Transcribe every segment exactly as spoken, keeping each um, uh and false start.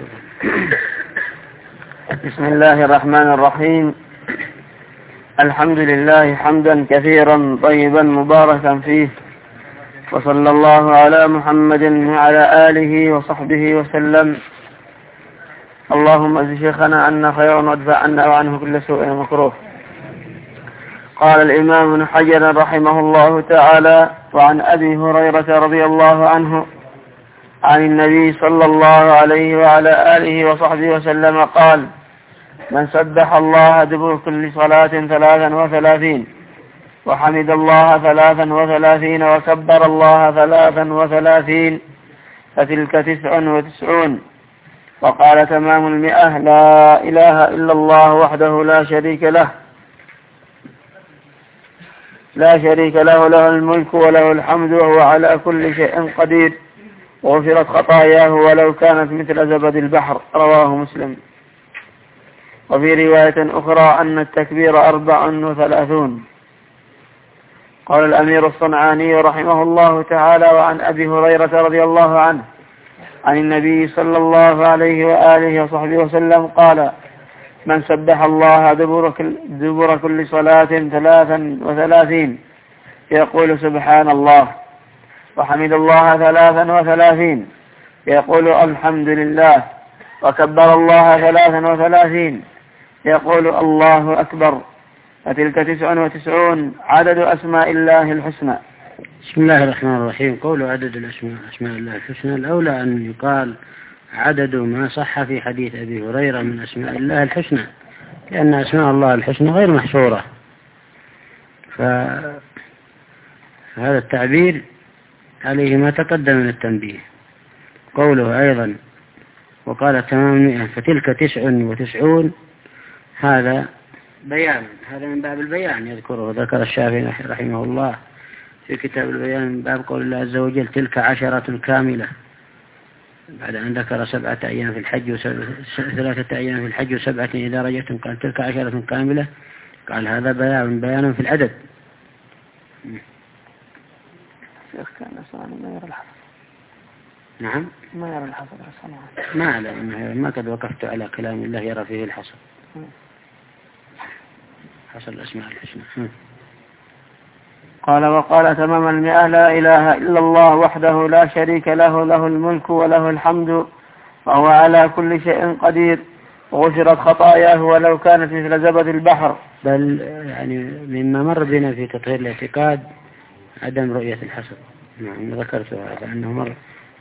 بسم الله الرحمن الرحيم. الحمد لله حمدا كثيرا طيبا مباركا فيه، وصلى الله على محمد وعلى آله وصحبه وسلم. اللهم اجز شيخنا عنا خيرا وادفع عنا وعنه كل سوء ومكروه. قال الإمام ابن حجر رحمه الله تعالى: وعن أبي هريرة رضي الله عنه عن النبي صلى الله عليه وعلى آله وصحبه وسلم قال: من سبح الله دبر كل صلاة ثلاثا وثلاثين، وحمد الله ثلاثا وثلاثين، وكبر الله ثلاثا وثلاثين، فتلك تسع وتسعون. وقال تمام المئة: لا إله إلا الله وحده لا شريك له لا شريك له له الملك وله الحمد وهو على كل شيء قدير، وغفرت خطاياه ولو كانت مثل زبد البحر. رواه مسلم. وفي رواية أخرى أن التكبير أربع وثلاثون. قال الأمير الصنعاني رحمه الله تعالى: وعن أبي هريرة رضي الله عنه عن النبي صلى الله عليه وآله وصحبه وسلم قال: من سبح الله دبر كل, دبر كل صلاة ثلاثا وثلاثين يقول سبحان الله، وحمد الله ثلاثا وثلاثين يقول الحمد لله، وكبر الله ثلاثا وثلاثين يقول الله أكبر، فتلك تسع وتسعون عدد أسماء الله الحسنى. بسم الله الرحمن الرحيم. قول عدد الأسماء أسماء الله الحسنى، الأولى أن يقال عدد ما صح في حديث أبي هريرة من أسماء الله الحسنى، لأن أسماء الله الحسنى غير محصورة، فهذا التعبير عليه ما تقدم من التنبيه. قوله أيضا: وقال تمام مئة فتلك تسع وتسعون، هذا بيان، هذا من باب البيان يذكره. ذكر الشافعي رحمه الله في كتاب البيان من باب قول الله عز وجل: تلك عشرة كاملة، بعد أن ذكر سبعة أيام في الحج وثلاثة أيام في الحج وسبعة إذا رجعتم، قال تلك عشرة كاملة، قال هذا بيان بيان في العدد. شيخ كان صانع ما يرى الحفظ. نعم، ما يرى الحفظ صانع. ما أعلم، ما قد وقفت على كلام الله يرى فيه الحصر، حصر الأسماء الحسنى. قال: وقال تمام المئة: لا إله إلا الله وحده لا شريك له له الملك وله الحمد وهو على كل شيء قدير، وغفرت خطاياه ولو كانت مثل زبد البحر. بل يعني مما مر بنا في تطهير الاعتقاد عدم رؤية الحسد. نعم، ذكرت هذا أنه مر.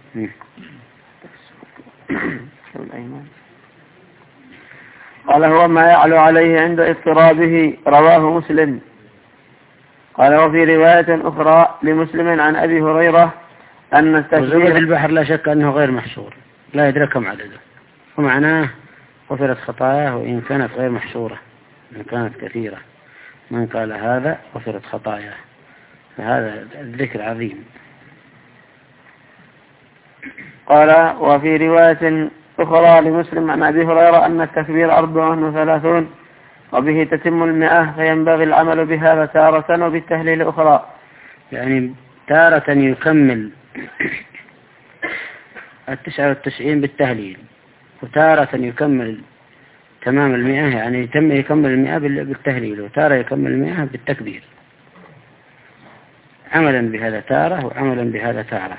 قال: هو ما يعلو عليه عند اضطرابه. رواه مسلم. قال: وفي رواية أخرى لمسلم عن أبي هريرة أن التكبير زبد البحر لا شك أنه غير محصور، لا يدرك كم عدده، ومعناه غفرت خطاياه وإن كانت غير محصورة، إن كانت كثيرة. من قال هذا غفرت خطاياه، فهذا الذكر عظيم. قال: وفي رواية أخرى لمسلم عن أبي هريرة أن التكبير أربع وثلاثون، وبه تتم المئة، فينبغي العمل بها تارة وبالتهليل أخرى. يعني تارة يكمل التسعة والتسعين بالتهليل، وتارة يكمل تمام المئة، يعني يتم يكمل المئة بالتهليل، وتارة يكمل المئة بالتكبير، عملا بهذا تارة وعملا بهذا تارة.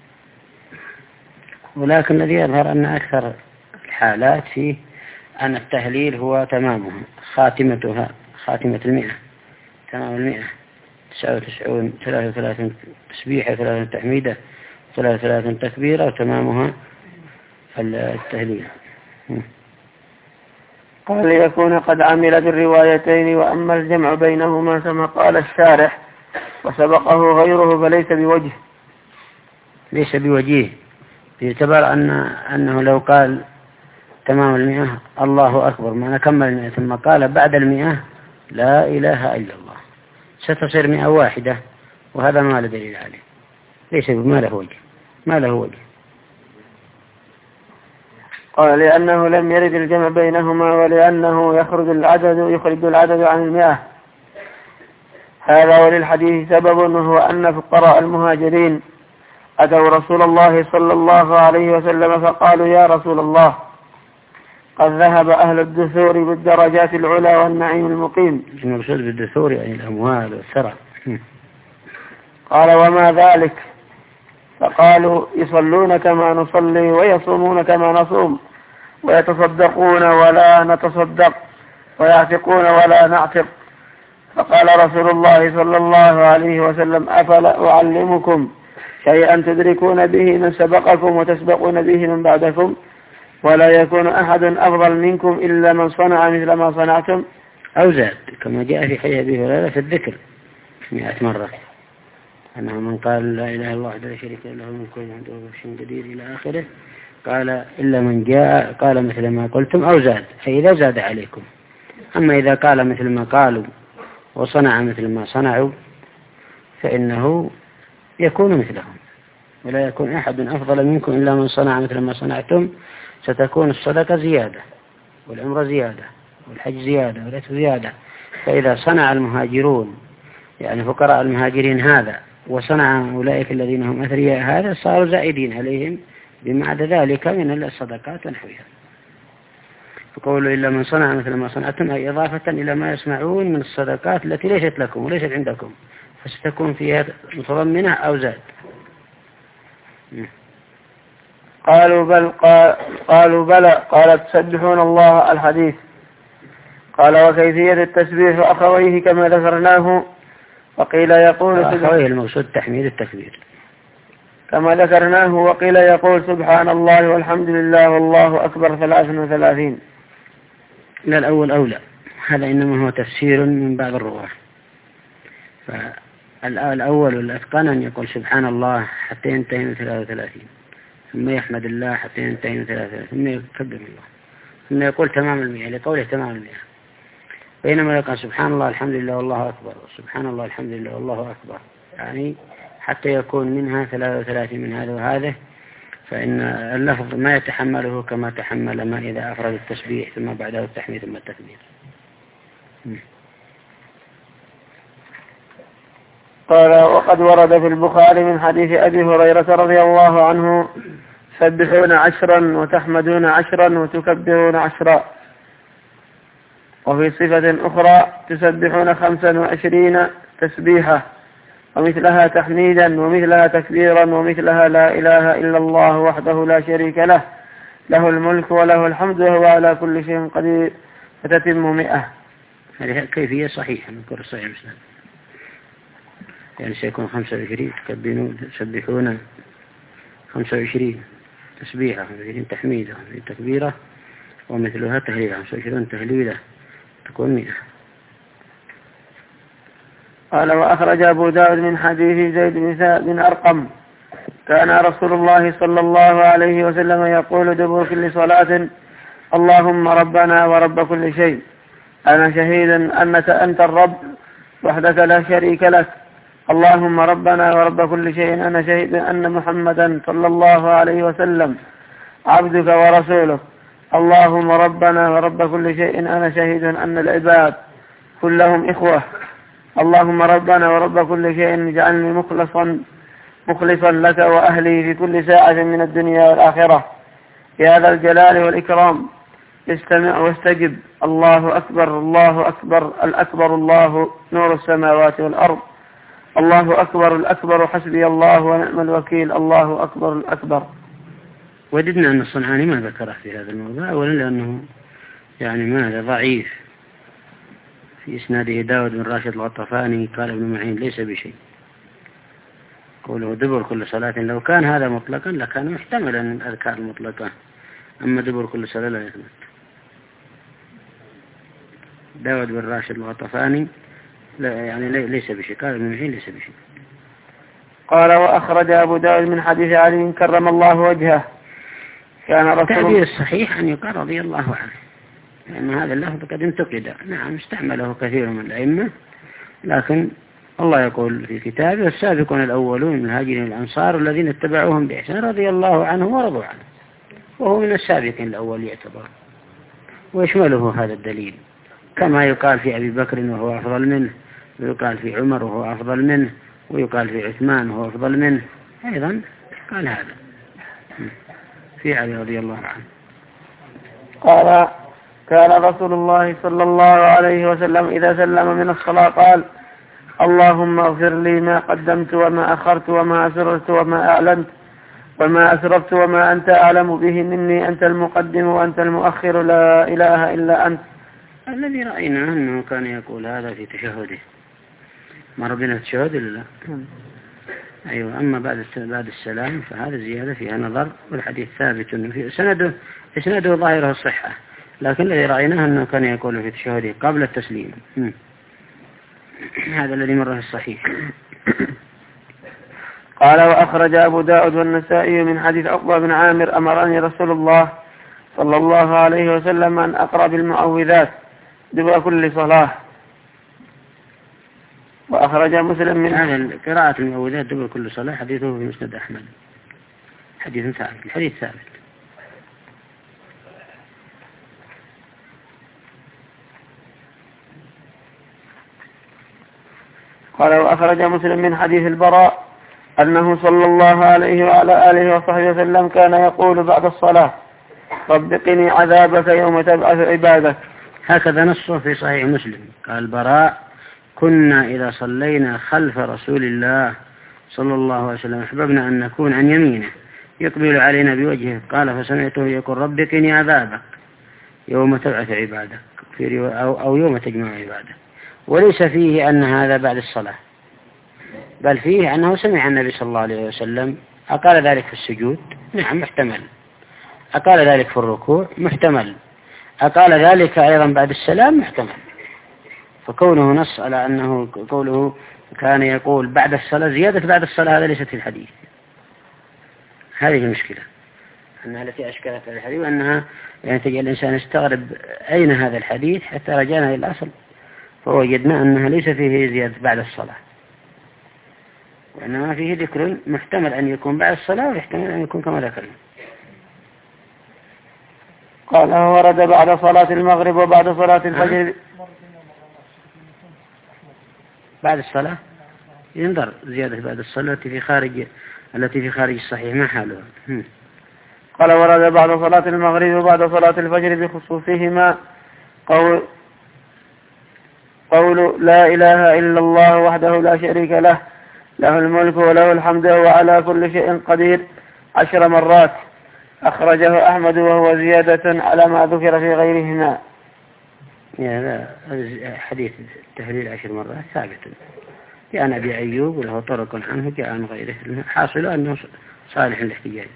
ولكن الذي يظهر أن أكثر الحالات فيه أن التهليل هو تمامها، خاتمتها، خاتمة المئة، تمام المئة، تسعة وتسعون، ثلاثة وثلاثين تسبيحة، ثلاثة تحميدة، ثلاثة ثلاثين تكبيرة، وتمامها التهليل. قال: ليكون قد عمل بالروايتين، وأما الجمع بينهما كما قال الشارح وسبقه غيره فليس بوجه. ليس بوجيه باعتبار أن أنه لو قال تمام المئة الله أكبر ما نكمل المئة، ثم قال بعد المئة لا إله إلا الله، ستصير مئة واحدة، وهذا ما له دليل عليه، ليس ما له وجه، ما له وجه. قال: لأنه لم يرد الجمع بينهما، ولأنه يخرج العدد يخرج العدد عن المئة. هذا وللحديث سبب، وهو أن فقراء المهاجرين أتوا رسول الله صلى الله عليه وسلم فقالوا: يا رسول الله، قد ذهب أهل الدثور بالدرجات العلى والنعيم المقيم. المقصود بالدثور يعني الأموال والثرى. قال وما ذلك؟ فقالوا يصلون كما نصلي ويصومون كما نصوم ويتصدقون ولا نتصدق ويعتقون ولا نعتق. فقال رسول الله صلى الله عليه وسلم أفلا أعلمكم شيئا تدركون به من سبقكم وتسبقون به من بعدكم ولا يكون أحد أفضل منكم إلا من صنع مثل ما صنعتم أو زاد، كما جاء في حديث أبي هريرة في الذكر مئة مرة أنه من قال لا إله إلا الله وحده لا شريك له من كل عنده شيء قدير إلى آخره قال إلا من جاء قال مثل ما قلتم أو زاد، أي إذا زاد عليكم. أما إذا قال مثل ما قالوا وصنع مثل ما صنعوا فإنه يكون مثلهم ولا يكون أحد أفضل منكم إلا من صنع مثل ما صنعتم. ستكون الصدقة زيادة والعمرة زيادة والحج زيادة والعتق زيادة. فإذا صنع المهاجرون يعني فقراء المهاجرين هذا وصنع أولئك الذين هم أثرياء هذا صاروا زائدين عليهم بما عدا ذلك من الصدقات ونحوها. فقولوا إلا من صنع مثل ما صنعتم أي إضافة إلى ما يصنعون من الصدقات التي ليست لكم وليست عندكم فستكون فيها متضمنة أو زاد. قالوا بل قالوا بلى قال تسبحون الله الحديث. قال وكيفية التسبيح أخويه كما ذكرناه وقيل يقول أخويه المقصود تحميد التكبير كما ذكرناه وقيل يقول سبحان الله والحمد لله والله أكبر ثلاث وثلاثين. لا الأول أولى، هذا إنما هو تفسير من بعض الرواة. فالأول والأتقن أن يقول سبحان الله حتى ينتهي من ثلاث وثلاثين ثم يحمد الله حتى ينتهي من ثلاث وثلاثين ثم يكبر الله ثم يقول تمام المئة لقوله تمام المئة. بينما يقول سبحان الله الحمد لله والله أكبر سبحان الله الحمد لله والله أكبر يعني حتى يكون منها ثلاث وثلاثين من هذا وهذا. فإن اللفظ ما يتحمله كما تحمل ما إذا أفرد التسبيح ثم بعده التحميد ثم التكبير. قال وقد ورد في البخاري من حديث أبي هريرة رضي الله عنه تسبحون عشرا وتحمدون عشرا وتكبرون عشرا. وفي صفة أخرى تسبحون خمسا وعشرين تسبيحة ومثلها تحميدا ومثلها تكبيرا ومثلها لا إله إلا الله وحده لا شريك له له الملك وله الحمد وهو على كل شيء قدير فتتم مئة. هذه كيفية صحيحة من كل صحيح مسلم يعني سيكون خمسة وعشرين تسبحون خمسة وعشرين تسبيحة خمسة وعشرين تحميدة تكبيرة ومثلها تهليلة خمسة وعشرين تهليلة تكون مئة. قال وأخرج أبو داود من حديث زيد بن أرقم كان رسول الله صلى الله عليه وسلم يقول دبر كل صلاة اللهم ربنا ورب كل شيء أنا شهيد أنك أنت الرب وحدك لا شريك لك اللهم ربنا ورب كل شيء أنا شهيد أن محمدا صلى الله عليه وسلم عبدك ورسولك اللهم ربنا ورب كل شيء أنا شهيد أن العباد كلهم إخوة اللهم ربنا ورب كل شيء اجعلني مخلصا مخلصا لك وأهلي في كل ساعة من الدنيا والآخرة يا ذا الجلال والإكرام استمع واستجب الله أكبر الله أكبر الأكبر الله نور السماوات والأرض الله أكبر الأكبر حسبي الله ونعم الوكيل الله أكبر الأكبر. وددنا أن الصنعاني ما ذكره في هذا الموضوع أولا لأنه يعني ماذا ضعيف في إسناده داود بن راشد الغطفاني. قال ابن معين ليس بشيء قوله دبر كل صلاة لو كان هذا مطلقا لكان محتملا من الأذكار المطلقة أما دبر كل صلاة لا يثبت. داود بن راشد الغطفاني لا يعني ليس بشيء. قال ابن معين ليس بشيء. قال وأخرج أبو داود من حديث علي كرم الله وجهه كان رسول التعبير الصحيح أن يقال رضي الله عنه لأن هذا اللفظ قد انتقد. نعم استعمله كثير من الأئمة لكن الله يقول في كتابه والسابقون الأولون من الهاجرين الأنصار الذين اتبعوهم بإحسان رضي الله عنهم ورضوا عنه وهو من السابقين الأول يعتبر ويشمله هذا الدليل كما يقال في أبي بكر وهو أفضل منه ويقال في عمر وهو أفضل منه ويقال في عثمان وهو أفضل منه أيضا قال هذا في علي رضي الله عنه. قال كان رسول الله صلى الله عليه وسلم إذا سلم من الصلاة قال اللهم اغفر لي ما قدمت وما أخرت وما أسررت وما أعلنت وما أسرفت وما أنت أعلم به مني أنت المقدم وأنت المؤخر لا إله إلا أنت. الذي رأينا أنه كان يقول هذا في تشهده. مر بنا التشهد ولا لا؟ أيوة. أما بعد بعد السلام فهذا زيادة فيها نظر، والحديث ثابت في سنده إسناده ظاهره الصحة، لكن الذي رأيناه أنه كان يقول في تشهده قبل التسليم. هذا الذي مر في الصحيح. قال وأخرج أبو داود والنسائي من حديث عقبة بن عامر أمرني رسول الله صلى الله عليه وسلم أن أقرأ بالمعوذات دبر كل صلاة. وأخرج مسلم من هذا قراءة المعوذات دبر كل صلاة حديثه في مسند أحمد، حديث ثابت. الحديث ثابت. قال وأخرج مسلم من حديث البراء أنه صلى الله عليه وعلى آله وصحبه وسلم كان يقول بعد الصلاة رب قني عذابك يوم تبعث عبادك. هكذا نصه في صحيح مسلم. قال البراء كنا إذا صلينا خلف رسول الله صلى الله عليه وسلم أحببنا أن نكون عن يمينه يقبل علينا بوجهه. قال فسمعته يقول رب قني عذابك يوم تبعث عبادك في أو, أو يوم تجمع عبادك. وليس فيه أن هذا بعد الصلاة، بل فيه أنه سمع النبي صلى الله عليه وسلم أقال ذلك في السجود، نعم محتمل، أقال ذلك في الركوع محتمل، أقال ذلك أيضا بعد السلام محتمل. فكونه نص على أنه قوله كان يقول بعد الصلاة زيادة بعد الصلاة هذا ليست في الحديث. هذه المشكلة أنها التي أشكلت في الحديث، وأنها يعني تجعل الإنسان يستغرب أين هذا الحديث، حتى رجعنا إلى الأصل فوجدنا أنها ليس فيه زيادة بعد الصلاة، وإنما فيه ذكر محتمل أن يكون بعد الصلاة ويحتمل أن يكون كما ذكرنا. قال ورد بعد صلاة المغرب وبعد صلاة الفجر. بعد الصلاة ينظر زيادة بعد الصلاة التي في خارج التي في خارج الصحيح ما حالها. قال ورد بعد صلاة المغرب وبعد صلاة الفجر بخصوصهما قول قول لا إله إلا الله وحده لا شريك له له الملك وله الحمد وعلى كل شيء قدير عشر مرات. أخرجه أحمد وهو زيادة على ما ذكر في غيرهما. هذا حديث التهليل عشر مرات ثابت كان أبي أيوب وله طرق عنه جاء عن غيره، حاصل أنه صالح الاحتجاج.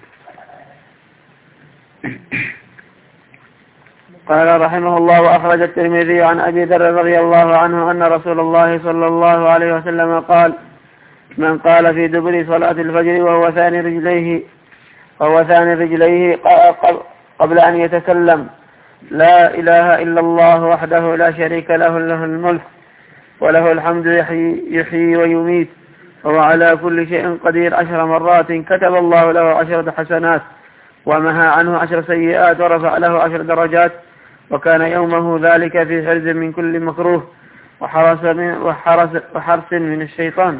قال رحمه الله وأخرج الترمذي عن أبي ذر رضي الله عنه أن رسول الله صلى الله عليه وسلم قال من قال في دبر صلاة الفجر وهو ثاني رجليه وهو ثاني رجليه قبل أن يتكلم لا إله إلا الله وحده لا شريك له له الملك وله الحمد يحيي, يحيي ويميت وهو على كل شيء قدير عشر مرات كتب الله له عشرة حسنات ومحى عنه عشر سيئات ورفع له عشر درجات وكان يومه ذلك في حرز من كل مكروه وحرس من وحرس وحرس من الشيطان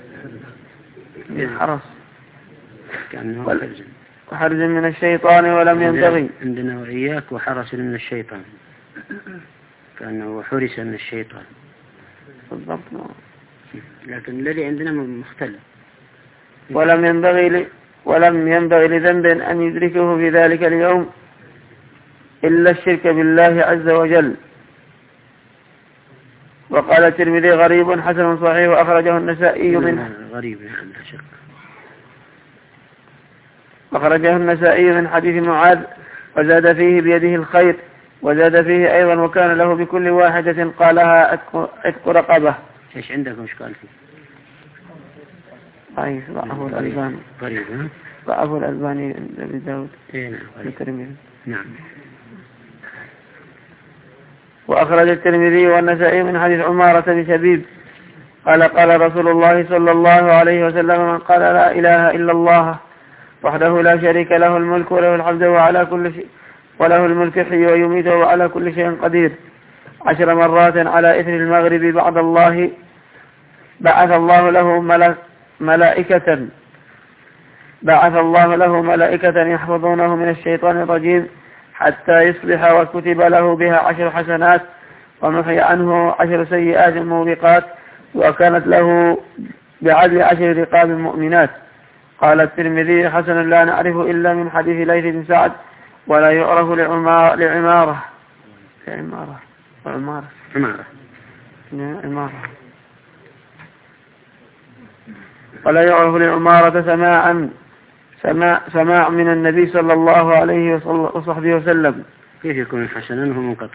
حرس وحرز من الشيطان ولم ينبغي عندنا وإياك وحرس من الشيطان كأنه حرس من الشيطان بالضبط، لكن الذي عندنا مختلف. ولم ينبغي ل... ولم ينبغي لذنب أن يدركه في ذلك اليوم إلا الشرك بالله عز وجل. وقال الترمذي غريب حسن صحيح وأخرجه النسائي من غريب أخرجه النسائي من حديث معاذ وزاد فيه بيده الخير وزاد فيه أيضا وكان له بكل واحدة قالها عتق رقبة. ايش عندكم ايش قال فيه؟ ضعيف ضعفه الألباني غريب ها؟ ضعفه الألباني أبي داود الترمذي. نعم. وأخرج الترمذي والنسائي من حديث عمارة بن شبيب قال قال رسول الله صلى الله عليه وسلم من قال لا إله إلا الله وحده لا شريك له الملك وله الحمد وعلى كل شيء وله الملك يحيي ويميت وعلى كل شيء قدير عشر مرات على إثر المغرب بعد الله بعث الله له ملك ملائكة بعث الله له ملائكة يحفظونه من الشيطان الرجيم حتى يصبح وكتب له بها عشر حسنات ومحي عنه عشر سيئات موبقات وكانت له بعدل عشر رقاب مؤمنات. قال الترمذي حسن لا نعرف إلا من حديث ليث بن سعد ولا يعرف لعمارة لعمارة لعمارة عمارة عمارة عمارة ولا يعرف لعمارة سماعا سماع, سماع من النبي صلى الله عليه وصحبه وسلم. كيف يكون حسنا وهو منقطع؟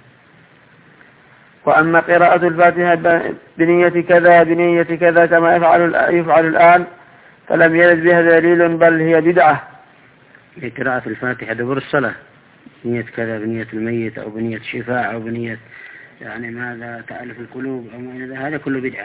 وأما قراءة الفاتحة بنية كذا بنية كذا كما يفعل يفعل الآن فلم يرد بها دليل بل هي بدعة. قراءة الفاتحة دبر الصلاة بنية كذا بنية الميت أو بنية شفاء أو بنية يعني ماذا تألف القلوب أو ما هذا كله بدعة.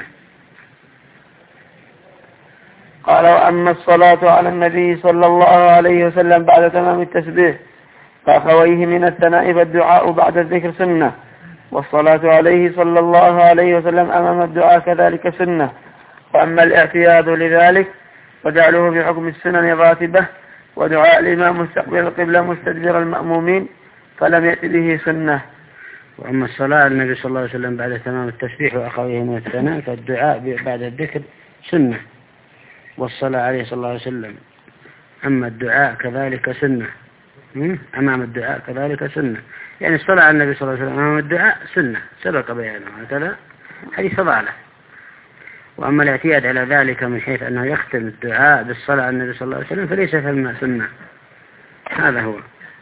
قال وأما الصلاة على النبي صلى الله عليه وسلم بعد تمام التسبيح فأخويه من الثناء فالدعاء بعد الذكر سنة والصلاة عليه صلى الله عليه وسلم أمام الدعاء كذلك سنة. وأما الاعتياد لذلك وجعله بحكم السنن الراتبة ودعاء الإمام مستقبل القبلة مستدبر المأمومين فلم يأت به سنة. وأما الصلاة على النبي صلى الله عليه وسلم بعد تمام التسبيح وأخويه من الثناء فالدعاء بعد الذكر سنة والصلاة عليه صلى الله عليه وسلم أما الدعاء كذلك سنة أمام الدعاء كذلك سنة. يعني الصلاة على النبي صلى الله عليه وسلم أمام الدعاء سنة سبق بيانه هكذا حديث ضعله. وأما الاعتياد على ذلك من حيث أنه يختم الدعاء بالصلاة على النبي صلى الله عليه وسلم فليس فهمنا سنة. هذا هو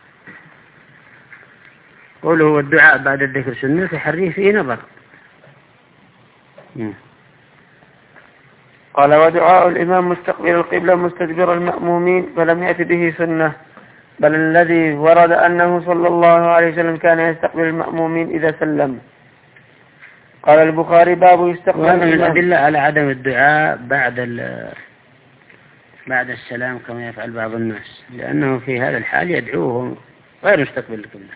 قوله هو الدعاء بعد الذكر سنة في حريه فيه نظر. قال ودعاء الإمام مستقبل القبلة مستدبر المأمومين فلم يأت به سنة بل الذي ورد أنه صلى الله عليه وسلم كان يستقبل المأمومين إذا سلم. قال البخاري باب يستقبل وهذا من الأدلة على عدم الدعاء بعد بعد السلام كما يفعل بعض الناس لأنه في هذا الحال يدعوه غير مستقبل القبلة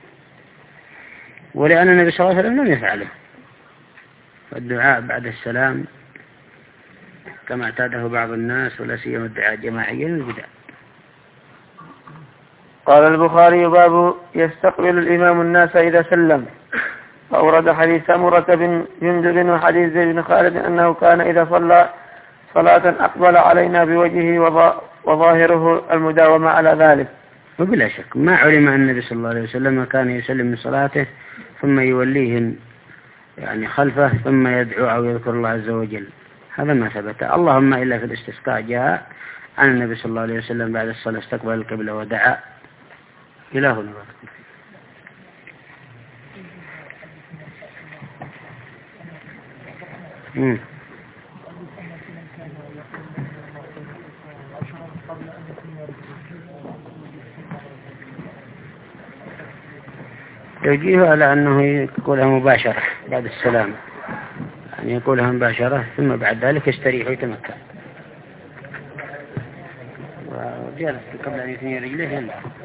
ولأن النبي صلى الله عليه وسلم لم يفعله. فالدعاء بعد السلام كما اعتاده بعض الناس ولا سيما الدعاء جماعيا البدع. قال البخاري باب يستقبل الإمام الناس إذا سلم. فأورد حديث سمرة بن جندب وحديث زيد بن خالد أنه كان إذا صلى صلاة أقبل علينا بوجهه وظاهره المداومة على ذلك. وبلا شك ما علم أن النبي صلى الله عليه وسلم كان يسلم من صلاته ثم يوليهن يعني خلفه ثم يدعو أو يذكر الله عز وجل هذا ما ثبت. اللهم إلا في الاستسقاء جاء عن النبي صلى الله عليه وسلم بعد الصلاة استقبل القبلة ودعا إلى هنا. امم يجيه على أنه يقولها مباشرة بعد السلام يعني يقولها مباشرة ثم بعد ذلك يستريح ويتمكن وجالس قبل أن يثني رجله ينبع.